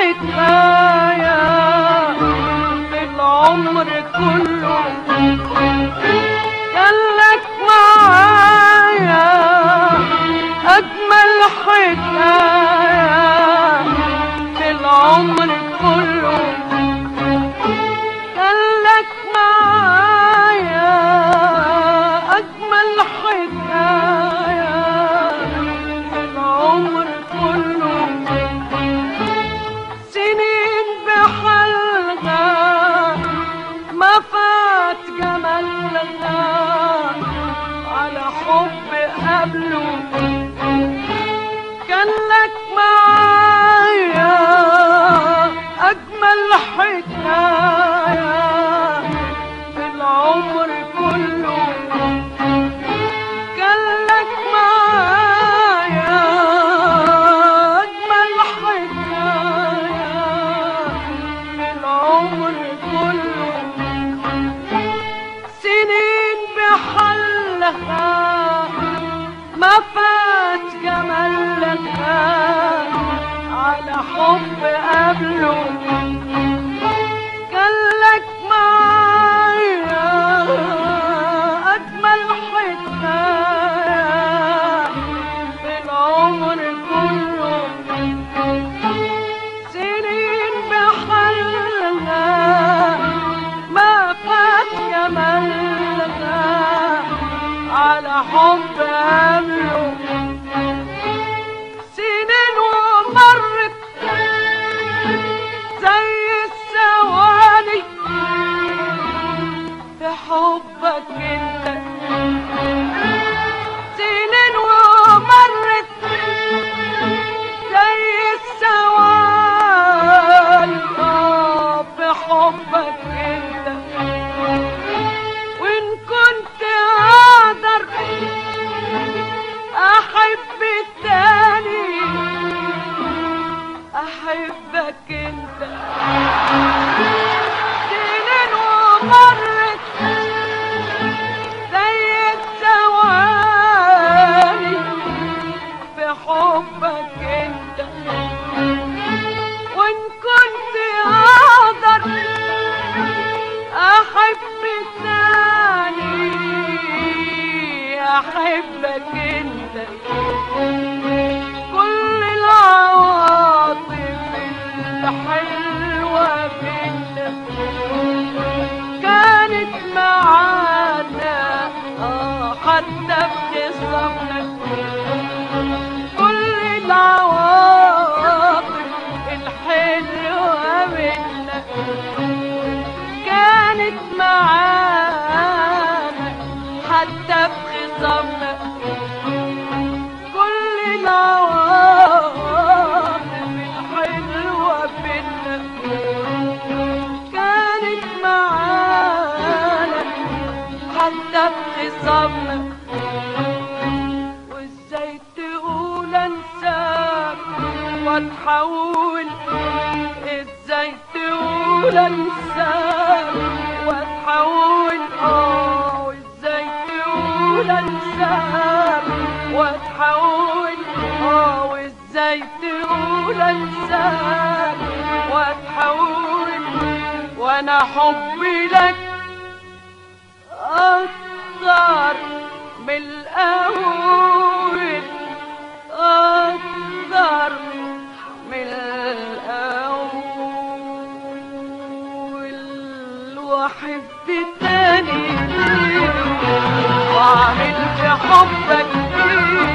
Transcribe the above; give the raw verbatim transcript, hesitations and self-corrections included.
حكاية في العمر كله، خلك معايا أجمل حكاية في العمر كله، خلك معايا أجمل حكاية في العمر كله، سنين بحالها ما فات جمالها على حب قبله، كان لك معايا أجمل حكاية في العمر كله، كان لك معايا أجمل حكاية في العمر كله، سنين بحالها ما فات جمالها على حب قبله، كان لك معايا أجمل حكاية في العمر كله، سنين بحالها ما فات جمالها على حب قبله، سنين ومرت زي الثواني في حبك انت، سنين ومرت زي الثواني في حبك انت، وان كنت اقدر احب التاني احبك انت، سنين ومرت زي الثواني في حبك انت، وان كنت اقدر احب التاني احبك انت، كل العواطف الحلوة بينا كانت معانا اه حتى في خصامنا، كل العواطف الحلوة بينا كانت معانا حتى في خصامنا، كل العواطف الحلوة بينا كانت معانا حتى في خصامنا، وازاي تقول انساك واتحول، ازاي تقول انساك واتحول اه وازاي تقول انساك واتحول اه وازاي تقول انساك واتحول، وانا حبي لك اكتر من الاول، اكتر من الاول، واحب تاني واعمل في حبك